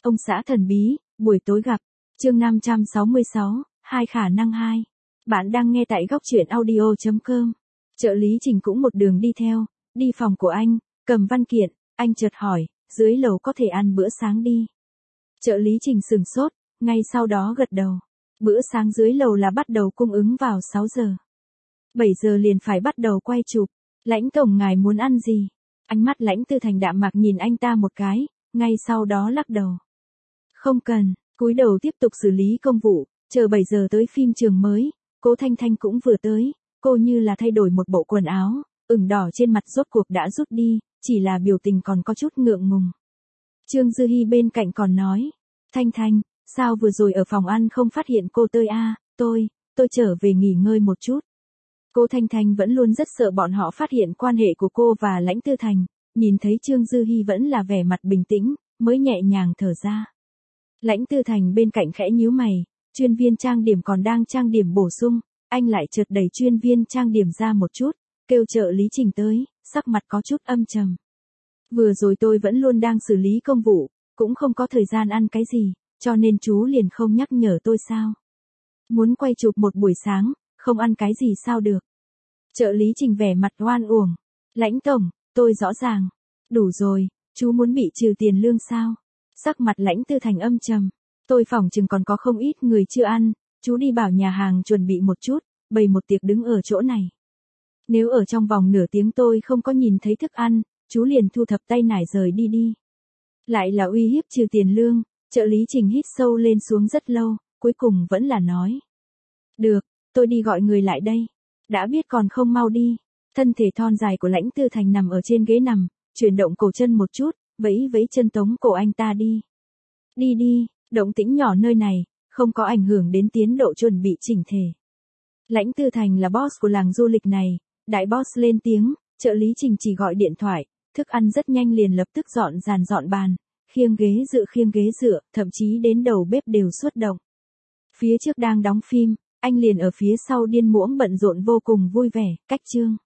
Ông xã thần bí, buổi tối gặp. Chương 566, hai khả năng 2. Bạn đang nghe tại góc truyện audio.com. Trợ lý Trình cũng một đường đi theo, đi phòng của anh, cầm văn kiện, anh chợt hỏi, dưới lầu có thể ăn bữa sáng đi. Trợ lý Trình sửng sốt, ngay sau đó gật đầu. Bữa sáng dưới lầu là bắt đầu cung ứng vào 6 giờ. 7 giờ liền phải bắt đầu quay chụp. Lãnh tổng ngài muốn ăn gì? Ánh mắt Lãnh Tư Thành đạm mạc nhìn anh ta một cái, ngay sau đó lắc đầu. Không cần, cúi đầu tiếp tục xử lý công vụ, chờ 7 giờ tới phim trường mới, Cố Thanh Thanh cũng vừa tới, cô như là thay đổi một bộ quần áo, ửng đỏ trên mặt rốt cuộc đã rút đi, chỉ là biểu tình còn có chút ngượng ngùng. Trương Dư Hi bên cạnh còn nói, Thanh Thanh, sao vừa rồi ở phòng ăn không phát hiện cô tơi tôi trở về nghỉ ngơi một chút. Cô Thanh Thanh vẫn luôn rất sợ bọn họ phát hiện quan hệ của cô và Lãnh Tư Thành, nhìn thấy Trương Dư Hi vẫn là vẻ mặt bình tĩnh, mới nhẹ nhàng thở ra. Lãnh Tư Thành bên cạnh khẽ nhíu mày, chuyên viên trang điểm còn đang trang điểm bổ sung, anh lại chợt đẩy chuyên viên trang điểm ra một chút, kêu trợ lý Trình tới, sắc mặt có chút âm trầm. Vừa rồi tôi vẫn luôn đang xử lý công vụ, cũng không có thời gian ăn cái gì, cho nên chú liền không nhắc nhở tôi sao. Muốn quay chụp một buổi sáng, không ăn cái gì sao được. Trợ lý Trình vẻ mặt oan uổng. Lãnh tổng, tôi rõ ràng. Đủ rồi, chú muốn bị trừ tiền lương sao? Sắc mặt Lãnh Tư Thành âm trầm. Tôi phỏng chừng còn có không ít người chưa ăn, chú đi bảo nhà hàng chuẩn bị một chút, bày một tiệc đứng ở chỗ này. Nếu ở trong vòng nửa tiếng tôi không có nhìn thấy thức ăn, chú liền thu thập tay nải rời đi đi. Lại là uy hiếp trừ tiền lương, trợ lý Trình hít sâu lên xuống rất lâu, cuối cùng vẫn là nói. Được, tôi đi gọi người lại đây. Đã biết còn không mau đi. Thân thể thon dài của Lãnh Tư Thành nằm ở trên ghế nằm, chuyển động cổ chân một chút, vẫy vẫy chân tống cổ anh ta đi. Đi đi, động tĩnh nhỏ nơi này, không có ảnh hưởng đến tiến độ chuẩn bị chỉnh thể. Lãnh Tư Thành là boss của làng du lịch này, đại boss lên tiếng, trợ lý Trình chỉ gọi điện thoại, thức ăn rất nhanh liền lập tức dọn bàn, khiêng ghế dựa, thậm chí đến đầu bếp đều xuất động. Phía trước đang đóng phim, anh liền ở phía sau điên muỗng bận rộn vô cùng vui vẻ, cách chương.